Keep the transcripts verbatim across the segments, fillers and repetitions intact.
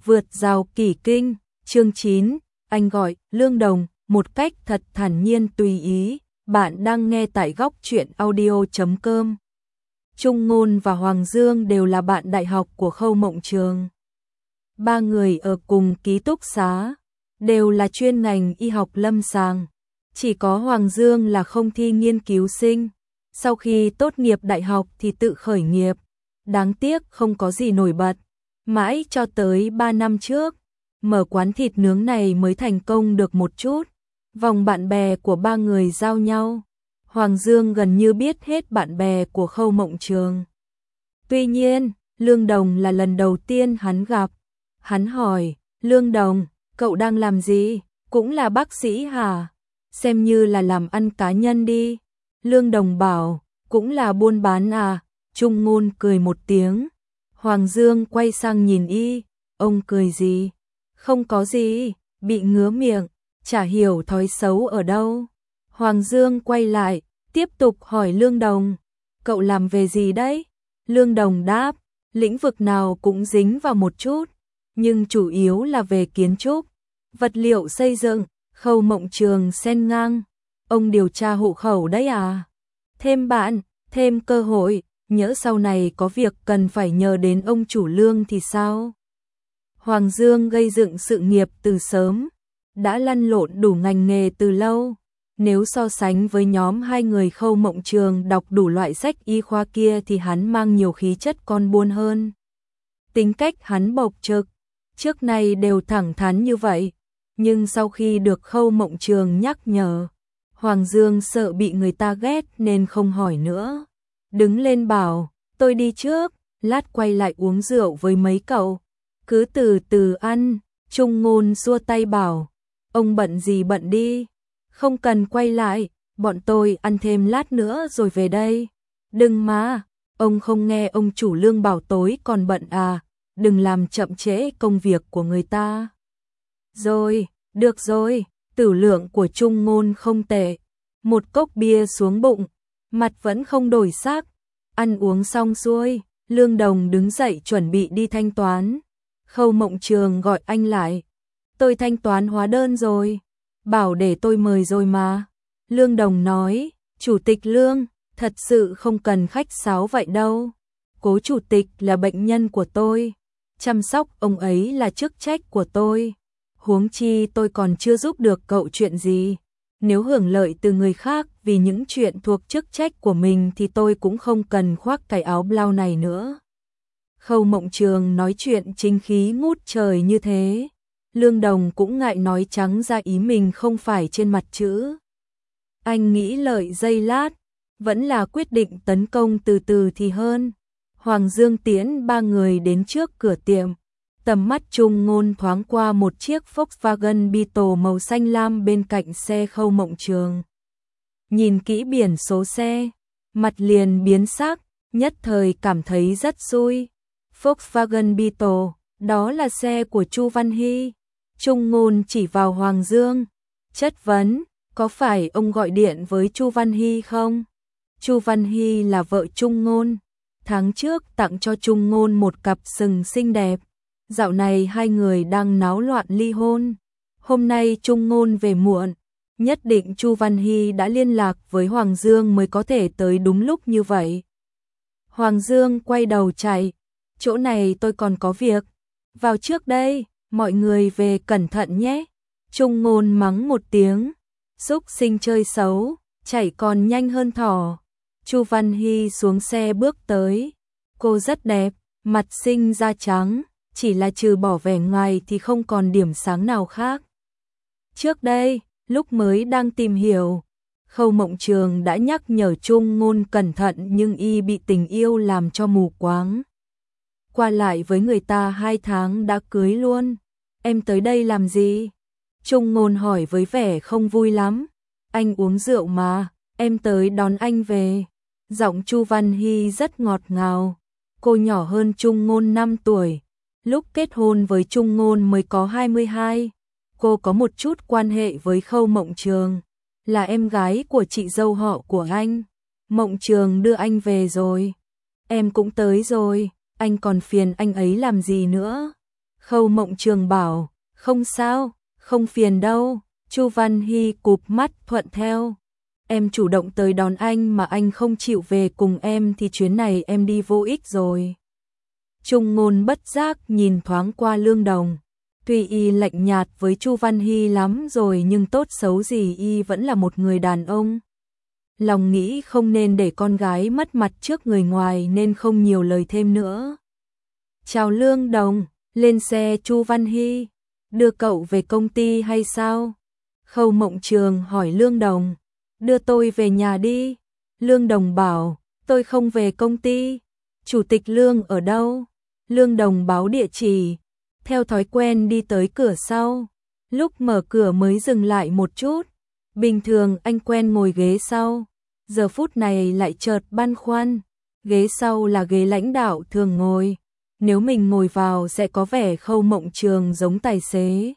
Vượt rào kỷ kinh, chương chín, anh gọi, Lương Đồng, một cách thật thản nhiên tùy ý. Bạn đang nghe tại góc truyện audio chấm com. Trung Ngôn và Hoàng Dương đều là bạn đại học của Khâu Mộng Trường. Ba người ở cùng ký túc xá, đều là chuyên ngành y học lâm sàng. Chỉ có Hoàng Dương là không thi nghiên cứu sinh. Sau khi tốt nghiệp đại học thì tự khởi nghiệp. Đáng tiếc không có gì nổi bật. Mãi cho tới ba năm trước, mở quán thịt nướng này mới thành công được một chút. Vòng bạn bè của ba người giao nhau. Hoàng Dương gần như biết hết bạn bè của Khâu Mộng Trường. Tuy nhiên, Lương Đồng là lần đầu tiên hắn gặp. Hắn hỏi, Lương Đồng, cậu đang làm gì? Cũng là bác sĩ hả? Xem như là làm ăn cá nhân đi. Lương Đồng bảo, cũng là buôn bán à? Trung Ngôn cười một tiếng. Hoàng Dương quay sang nhìn y, ông cười gì? Không có gì, bị ngứa miệng, chả hiểu thói xấu ở đâu. Hoàng Dương quay lại, tiếp tục hỏi Lương Đồng, cậu làm về gì đấy? Lương Đồng đáp, lĩnh vực nào cũng dính vào một chút, nhưng chủ yếu là về kiến trúc, vật liệu xây dựng. Khâu Mộng Trường xen ngang, ông điều tra hộ khẩu đấy à? Thêm bạn, thêm cơ hội, nhỡ sau này có việc cần phải nhờ đến ông chủ Lương thì sao? Hoàng Dương gây dựng sự nghiệp từ sớm, đã lăn lộn đủ ngành nghề từ lâu. Nếu so sánh với nhóm hai người Khâu Mộng Trường đọc đủ loại sách y khoa kia thì hắn mang nhiều khí chất con buôn hơn. Tính cách hắn bộc trực, trước nay đều thẳng thắn như vậy. Nhưng sau khi được Khâu Mộng Trường nhắc nhở, Hoàng Dương sợ bị người ta ghét nên không hỏi nữa. Đứng lên bảo, tôi đi trước, lát quay lại uống rượu với mấy cậu. Cứ từ từ ăn. Trung Ngôn xua tay bảo, ông bận gì bận đi, không cần quay lại, bọn tôi ăn thêm lát nữa rồi về đây. Đừng mà, ông không nghe ông chủ Lương bảo tối còn bận à, đừng làm chậm trễ công việc của người ta. Rồi, được rồi, tử lượng của Trung Ngôn không tệ. Một cốc bia xuống bụng, mặt vẫn không đổi sắc. Ăn uống xong xuôi, Lương Đồng đứng dậy chuẩn bị đi thanh toán. Khâu Mộng Trường gọi anh lại. Tôi thanh toán hóa đơn rồi, bảo để tôi mời rồi mà. Lương Đồng nói, Chủ tịch Lương, thật sự không cần khách sáo vậy đâu. Cố chủ tịch là bệnh nhân của tôi, chăm sóc ông ấy là chức trách của tôi. Huống chi tôi còn chưa giúp được cậu chuyện gì. Nếu hưởng lợi từ người khác vì những chuyện thuộc chức trách của mình thì tôi cũng không cần khoác cái áo blau này nữa. Khâu Mộng Trường nói chuyện chính khí ngút trời như thế. Lương Đồng cũng ngại nói trắng ra ý mình không phải trên mặt chữ. Anh nghĩ lợi giây lát, vẫn là quyết định tấn công từ từ thì hơn. Hoàng Dương tiễn ba người đến trước cửa tiệm. Tầm mắt Trung Ngôn thoáng qua một chiếc Volkswagen Beetle màu xanh lam bên cạnh xe Khâu Mộng Trường. Nhìn kỹ biển số xe, mặt liền biến sắc, nhất thời cảm thấy rất xui. Volkswagen Beetle, đó là xe của Chu Văn Hy. Trung Ngôn chỉ vào Hoàng Dương, chất vấn, có phải ông gọi điện với Chu Văn Hy không? Chu Văn Hy là vợ Trung Ngôn, tháng trước tặng cho Trung Ngôn một cặp sừng xinh đẹp. Dạo này hai người đang náo loạn ly hôn. Hôm nay Trung Ngôn về muộn, nhất định Chu Văn Hy đã liên lạc với Hoàng Dương mới có thể tới đúng lúc như vậy. Hoàng Dương quay đầu chạy, chỗ này tôi còn có việc, vào trước đây, mọi người về cẩn thận nhé. Trung Ngôn mắng một tiếng, xúc sinh chơi xấu, chạy còn nhanh hơn thỏ. Chu Văn Hy xuống xe bước tới, cô rất đẹp, mặt xinh da trắng. Chỉ là trừ bỏ vẻ ngoài thì không còn điểm sáng nào khác. Trước đây, lúc mới đang tìm hiểu, Khâu Mộng Trường đã nhắc nhở Trung Ngôn cẩn thận nhưng y bị tình yêu làm cho mù quáng. Qua lại với người ta hai tháng đã cưới luôn. Em tới đây làm gì? Trung Ngôn hỏi với vẻ không vui lắm. Anh uống rượu mà, em tới đón anh về. Giọng Chu Văn Hy rất ngọt ngào. Cô nhỏ hơn Trung Ngôn năm tuổi. Lúc kết hôn với Trung Ngôn mới có hai mươi hai, cô có một chút quan hệ với Khâu Mộng Trường, là em gái của chị dâu họ của anh. Mộng Trường đưa anh về rồi. Em cũng tới rồi, anh còn phiền anh ấy làm gì nữa? Khâu Mộng Trường bảo, không sao, không phiền đâu. Chu Văn Hy cụp mắt thuận theo. Em chủ động tới đón anh mà anh không chịu về cùng em thì chuyến này em đi vô ích rồi. Trung Ngôn bất giác nhìn thoáng qua Lương Đồng. Tuy y lạnh nhạt với Chu Văn Hy lắm rồi nhưng tốt xấu gì y vẫn là một người đàn ông. Lòng nghĩ không nên để con gái mất mặt trước người ngoài nên không nhiều lời thêm nữa. Chào Lương Đồng, lên xe Chu Văn Hy, đưa cậu về công ty hay sao? Khâu Mộng Trường hỏi Lương Đồng, đưa tôi về nhà đi. Lương Đồng bảo, tôi không về công ty. Chủ tịch Lương ở đâu? Lương Đồng báo địa chỉ, theo thói quen đi tới cửa sau. Lúc mở cửa mới dừng lại một chút. Bình thường anh quen ngồi ghế sau, giờ phút này lại chợt băn khoăn. Ghế sau là ghế lãnh đạo thường ngồi, nếu mình ngồi vào sẽ có vẻ Khâu Mộng Trường giống tài xế.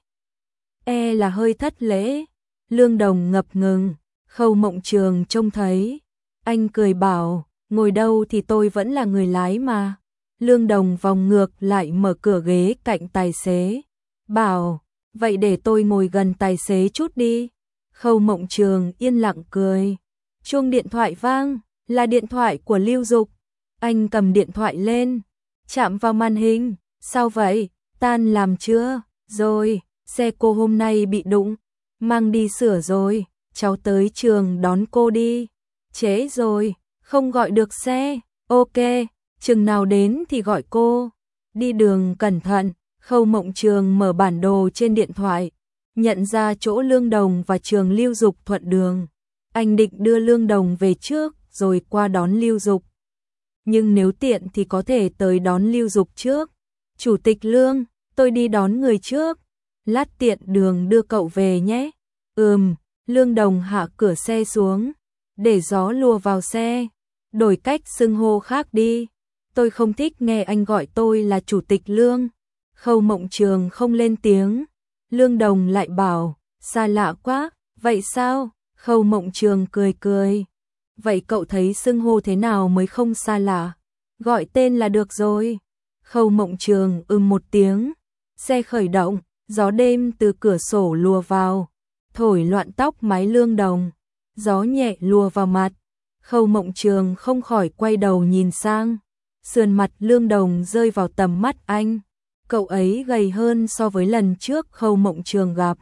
E là hơi thất lễ. Lương Đồng ngập ngừng, Khâu Mộng Trường trông thấy. Anh cười bảo, ngồi đâu thì tôi vẫn là người lái mà. Lương Đồng vòng ngược lại mở cửa ghế cạnh tài xế. Bảo, vậy để tôi ngồi gần tài xế chút đi. Khâu Mộng Trường yên lặng cười. Chuông điện thoại vang, là điện thoại của Lưu Dục. Anh cầm điện thoại lên, chạm vào màn hình. Sao vậy, tan làm chưa? Rồi, xe cô hôm nay bị đụng, mang đi sửa rồi, cháu tới trường đón cô đi. Trễ rồi, không gọi được xe. Ok, chừng nào đến thì gọi cô. Đi đường cẩn thận. Khâu Mộng Trường mở bản đồ trên điện thoại, nhận ra chỗ Lương Đồng và trường Lưu Dục thuận đường. Anh định đưa Lương Đồng về trước rồi qua đón Lưu Dục. Nhưng nếu tiện thì có thể tới đón Lưu Dục trước. Chủ tịch Lương, tôi đi đón người trước. Lát tiện đường đưa cậu về nhé. Ừm, Lương Đồng hạ cửa xe xuống, để gió lùa vào xe. Đổi cách xưng hô khác đi. Tôi không thích nghe anh gọi tôi là Chủ tịch Lương. Khâu Mộng Trường không lên tiếng. Lương Đồng lại bảo, xa lạ quá, vậy sao? Khâu Mộng Trường cười cười. Vậy cậu thấy xưng hô thế nào mới không xa lạ? Gọi tên là được rồi. Khâu Mộng Trường ừm một tiếng. Xe khởi động, gió đêm từ cửa sổ lùa vào, thổi loạn tóc mái Lương Đồng. Gió nhẹ lùa vào mặt. Khâu Mộng Trường không khỏi quay đầu nhìn sang. Sườn mặt Lương Đồng rơi vào tầm mắt anh. Cậu ấy gầy hơn so với lần trước Khâu Mộng Trường gặp.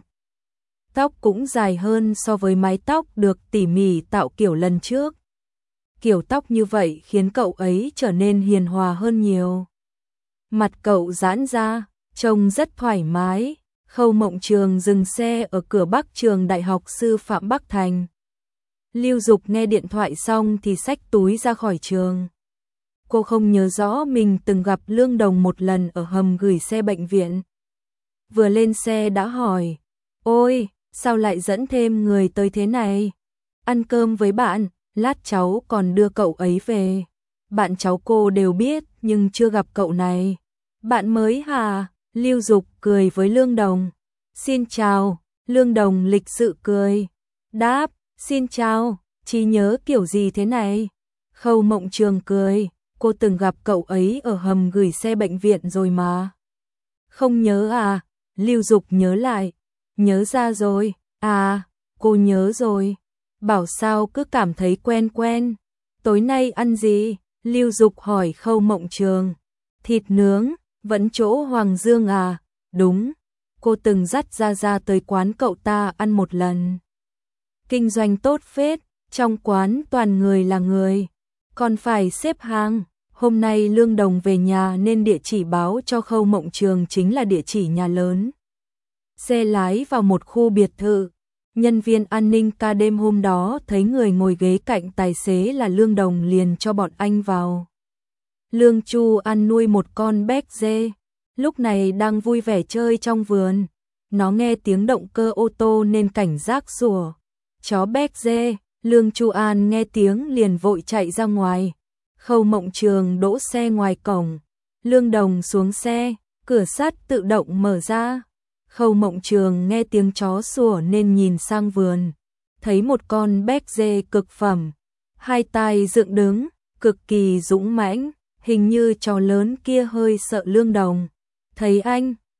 Tóc cũng dài hơn so với mái tóc được tỉ mỉ tạo kiểu lần trước. Kiểu tóc như vậy khiến cậu ấy trở nên hiền hòa hơn nhiều. Mặt cậu giãn ra, trông rất thoải mái. Khâu Mộng Trường dừng xe ở cửa Bắc trường Đại học Sư phạm Bắc Thành. Lưu Dục nghe điện thoại xong thì xách túi ra khỏi trường. Cô không nhớ rõ mình từng gặp Lương Đồng một lần ở hầm gửi xe bệnh viện. Vừa lên xe đã hỏi, ôi, sao lại dẫn thêm người tới thế này? Ăn cơm với bạn, lát cháu còn đưa cậu ấy về. Bạn cháu cô đều biết nhưng chưa gặp cậu này. Bạn mới hả? Lưu Dục cười với Lương Đồng. Xin chào. Lương Đồng lịch sự cười. Đáp, xin chào, trí nhớ kiểu gì thế này? Khâu Mộng Trường cười. Cô từng gặp cậu ấy ở hầm gửi xe bệnh viện rồi mà. Không nhớ à? Lưu Dục nhớ lại. Nhớ ra rồi. À, cô nhớ rồi. Bảo sao cứ cảm thấy quen quen. Tối nay ăn gì? Lưu Dục hỏi Khâu Mộng Trường. Thịt nướng, vẫn chỗ Hoàng Dương à? Đúng. Cô từng dắt Ra Ra tới quán cậu ta ăn một lần. Kinh doanh tốt phết, trong quán toàn người là người. Còn phải xếp hàng. Hôm nay Lương Đồng về nhà nên địa chỉ báo cho Khâu Mộng Trường chính là địa chỉ nhà lớn. Xe lái vào một khu biệt thự. Nhân viên an ninh ca đêm hôm đó thấy người ngồi ghế cạnh tài xế là Lương Đồng liền cho bọn anh vào. Lương Chu ăn nuôi một con béc dê, lúc này đang vui vẻ chơi trong vườn. Nó nghe tiếng động cơ ô tô nên cảnh giác sủa. Chó béc dê, Lương Chu An nghe tiếng liền vội chạy ra ngoài. Khâu Mộng Trường đỗ xe ngoài cổng. Lương Đồng xuống xe, cửa sắt tự động mở ra. Khâu Mộng Trường nghe tiếng chó sủa nên nhìn sang vườn. Thấy một con béc dê cực phẩm. Hai tai dựng đứng, cực kỳ dũng mãnh. Hình như chó lớn kia hơi sợ Lương Đồng. Thấy anh,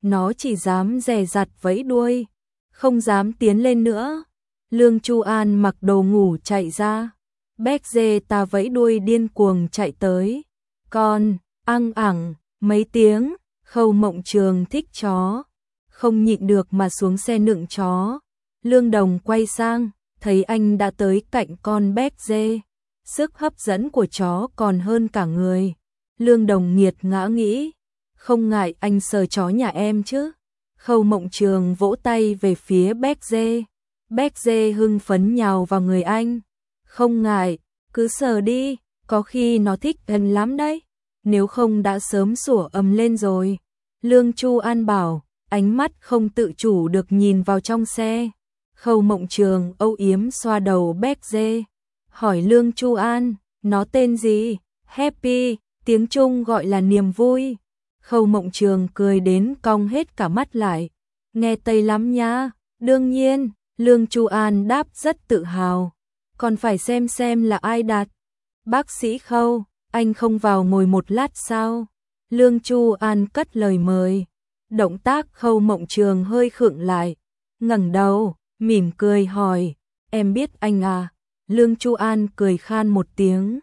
nó chỉ dám dè dặt vẫy đuôi, không dám tiến lên nữa. Lương Chu An mặc đồ ngủ chạy ra, béc dê ta vẫy đuôi điên cuồng chạy tới. Con, ăng ẳng, mấy tiếng, Khâu Mộng Trường thích chó, không nhịn được mà xuống xe nựng chó. Lương Đồng quay sang, thấy anh đã tới cạnh con béc dê, sức hấp dẫn của chó còn hơn cả người. Lương Đồng nghiệt ngã nghĩ, không ngại anh sờ chó nhà em chứ. Khâu Mộng Trường vỗ tay về phía béc dê, béc dê hưng phấn nhào vào người anh. Không ngại, cứ sờ đi, có khi nó thích gần lắm đấy, nếu không đã sớm sủa ầm lên rồi. Lương Chu An bảo, ánh mắt không tự chủ được nhìn vào trong xe. Khâu Mộng Trường âu yếm xoa đầu béc dê, hỏi Lương Chu An, nó tên gì? Happy, tiếng Trung gọi là niềm vui. Khâu Mộng Trường cười đến cong hết cả mắt lại, nghe Tây lắm nha. Đương nhiên, Lương Chu An đáp rất tự hào, còn phải xem xem là ai đặt. Bác sĩ Khâu, anh không vào ngồi một lát sao? Lương Chu An cất lời mời. Động tác Khâu Mộng Trường hơi khựng lại, ngẩng đầu, mỉm cười hỏi, em biết anh à? Lương Chu An cười khan một tiếng,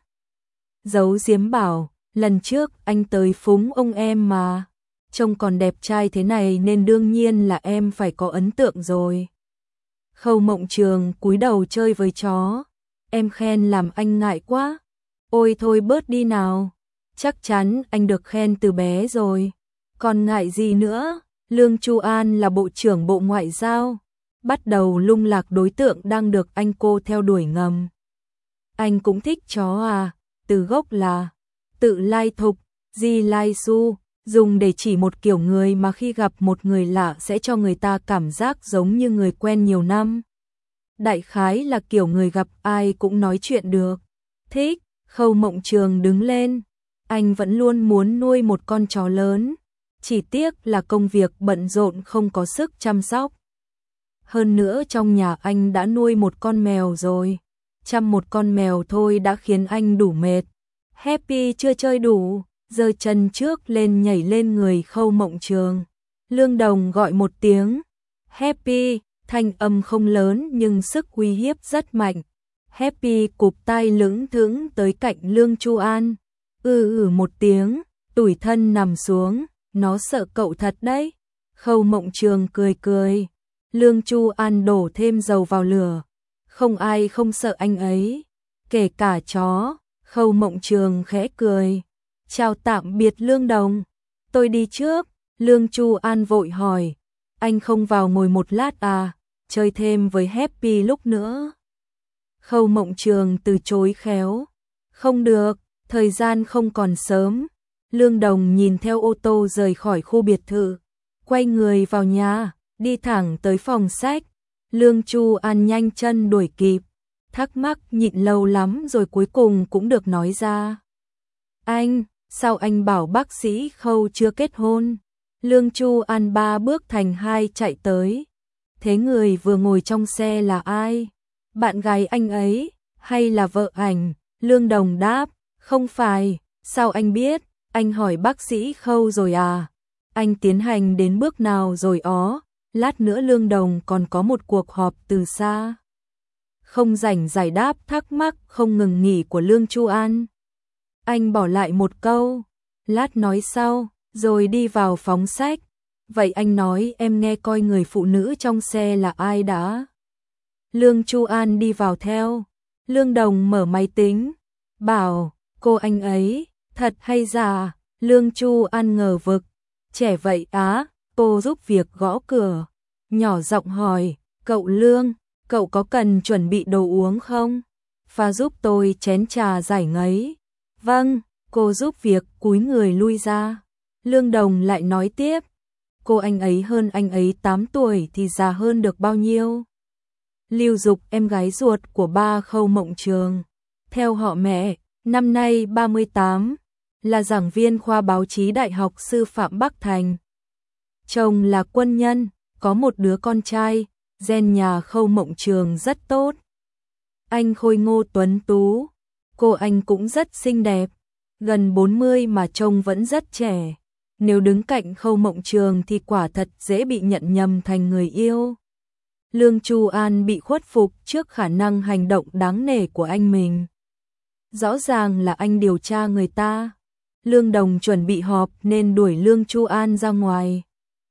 giấu giếm bảo, lần trước anh tới phúng ông em mà, trông còn đẹp trai thế này nên đương nhiên là em phải có ấn tượng rồi. Khâu Mộng Trường cúi đầu chơi với chó, em khen làm anh ngại quá. Ôi thôi bớt đi nào, chắc chắn anh được khen từ bé rồi, còn ngại gì nữa. Lương Chu An là Bộ trưởng Bộ Ngoại giao, bắt đầu lung lạc đối tượng đang được anh cô theo đuổi ngầm. Anh cũng thích chó à? Từ gốc là tự lai thục, di lai su, dùng để chỉ một kiểu người mà khi gặp một người lạ sẽ cho người ta cảm giác giống như người quen nhiều năm. Đại khái là kiểu người gặp ai cũng nói chuyện được. Thích. Khâu Mộng Trường đứng lên, anh vẫn luôn muốn nuôi một con chó lớn, chỉ tiếc là công việc bận rộn không có sức chăm sóc. Hơn nữa trong nhà anh đã nuôi một con mèo rồi, chăm một con mèo thôi đã khiến anh đủ mệt. Happy chưa chơi đủ, giơ chân trước lên nhảy lên người Khâu Mộng Trường. Lương Đồng gọi một tiếng, Happy, thanh âm không lớn nhưng sức uy hiếp rất mạnh. Happy cụp tay lững thững tới cạnh Lương Chu An, ừ ừ một tiếng, tủi thân nằm xuống, nó sợ cậu thật đấy. Khâu Mộng Trường cười cười, Lương Chu An đổ thêm dầu vào lửa, không ai không sợ anh ấy, kể cả chó. Khâu Mộng Trường khẽ cười, chào tạm biệt Lương Đồng, tôi đi trước. Lương Chu An vội hỏi, anh không vào ngồi một lát à, chơi thêm với Happy lúc nữa. Khâu Mộng Trường từ chối khéo, không được, thời gian không còn sớm. Lương Đồng nhìn theo ô tô rời khỏi khu biệt thự, quay người vào nhà, đi thẳng tới phòng sách. Lương Chu An nhanh chân đuổi kịp, thắc mắc nhịn lâu lắm rồi cuối cùng cũng được nói ra. Anh, sao anh bảo bác sĩ Khâu chưa kết hôn? Lương Chu An ba bước thành hai chạy tới. Thế người vừa ngồi trong xe là ai? Bạn gái anh ấy, hay là vợ ảnh? Lương Đồng đáp, không phải. Sao anh biết? Anh hỏi bác sĩ Khâu rồi à? Anh tiến hành đến bước nào rồi ó? Lát nữa Lương Đồng còn có một cuộc họp từ xa. Không rảnh giải đáp thắc mắc không ngừng nghỉ của Lương Chu An. Anh bỏ lại một câu, lát nói sau, rồi đi vào phóng sách. Vậy anh nói em nghe coi người phụ nữ trong xe là ai đã? Lương Chu An đi vào theo. Lương Đồng mở máy tính, bảo, cô anh ấy, thật hay giả? Lương Chu An ngờ vực, trẻ vậy á. Cô giúp việc gõ cửa, nhỏ giọng hỏi, cậu Lương, cậu có cần chuẩn bị đồ uống không? Pha giúp tôi chén trà giải ngấy. Vâng, cô giúp việc cúi người lui ra. Lương Đồng lại nói tiếp, cô anh ấy hơn anh ấy tám tuổi thì già hơn được bao nhiêu? Lưu Dục, em gái ruột của ba Khâu Mộng Trường, theo họ mẹ, năm nay ba mươi tám, là giảng viên khoa báo chí Đại học Sư phạm Bắc Thành. Chồng là quân nhân, có một đứa con trai, gen nhà Khâu Mộng Trường rất tốt. Anh khôi ngô tuấn tú, cô anh cũng rất xinh đẹp, gần bốn mươi mà trông vẫn rất trẻ. nếu đứng cạnh Khâu Mộng Trường thì quả thật dễ bị nhận nhầm thành người yêu. Lương Chu An bị khuất phục trước khả năng hành động đáng nể của anh mình. Rõ ràng là anh điều tra người ta. Lương Đồng chuẩn bị họp nên đuổi Lương Chu An ra ngoài.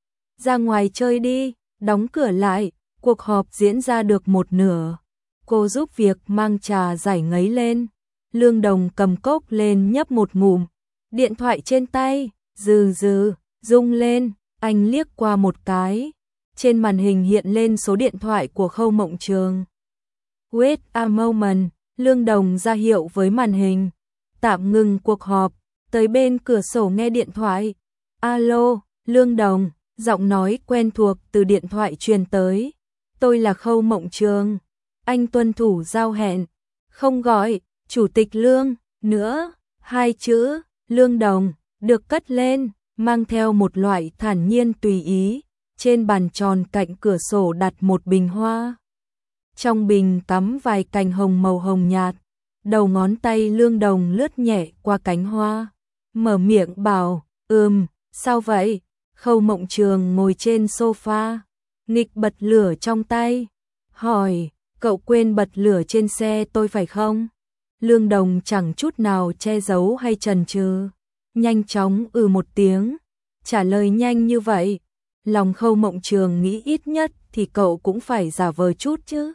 Ra ngoài chơi đi, đóng cửa lại, cuộc họp diễn ra được một nửa. Cô giúp việc mang trà giải ngấy lên. Lương Đồng cầm cốc lên nhấp một ngụm. Điện thoại trên tay, dừ dừ, rung lên, anh liếc qua một cái. Trên màn hình hiện lên số điện thoại của Khâu Mộng Trường. Wait a moment, Lương Đồng ra hiệu với màn hình. Tạm ngừng cuộc họp, tới bên cửa sổ nghe điện thoại. Alo, Lương Đồng, giọng nói quen thuộc từ điện thoại truyền tới. Tôi là Khâu Mộng Trường. Anh tuân thủ giao hẹn. Không gọi, Chủ tịch Lương, nữa. Hai chữ, Lương Đồng, được cất lên, mang theo một loại thản nhiên tùy ý. Trên bàn tròn cạnh cửa sổ đặt một bình hoa. Trong bình cắm vài cành hồng màu hồng nhạt. Đầu ngón tay Lương Đồng lướt nhẹ qua cánh hoa. Mở miệng bảo, ừm, sao vậy? Khâu Mộng Trường ngồi trên sofa, nghịch bật lửa trong tay. Hỏi, cậu quên bật lửa trên xe tôi phải không? Lương Đồng chẳng chút nào che giấu hay chần chừ, nhanh chóng ừ một tiếng. Trả lời nhanh như vậy, lòng Khâu Mộng Trường nghĩ ít nhất thì cậu cũng phải giả vờ chút chứ.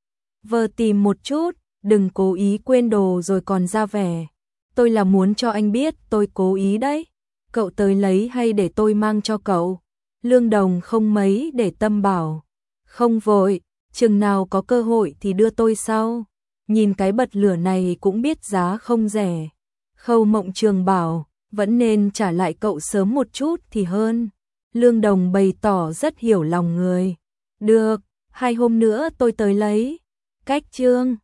Vờ tìm một chút, đừng cố ý quên đồ rồi còn ra vẻ. Tôi là muốn cho anh biết tôi cố ý đấy. Cậu tới lấy hay để tôi mang cho cậu? Lương Đồng không mấy để tâm bảo. Không vội, chừng nào có cơ hội thì đưa tôi sau. Nhìn cái bật lửa này cũng biết giá không rẻ. Khâu Mộng Trường bảo, vẫn nên trả lại cậu sớm một chút thì hơn. Lương Đồng bày tỏ rất hiểu lòng người. Được, hai hôm nữa tôi tới lấy. Cách chương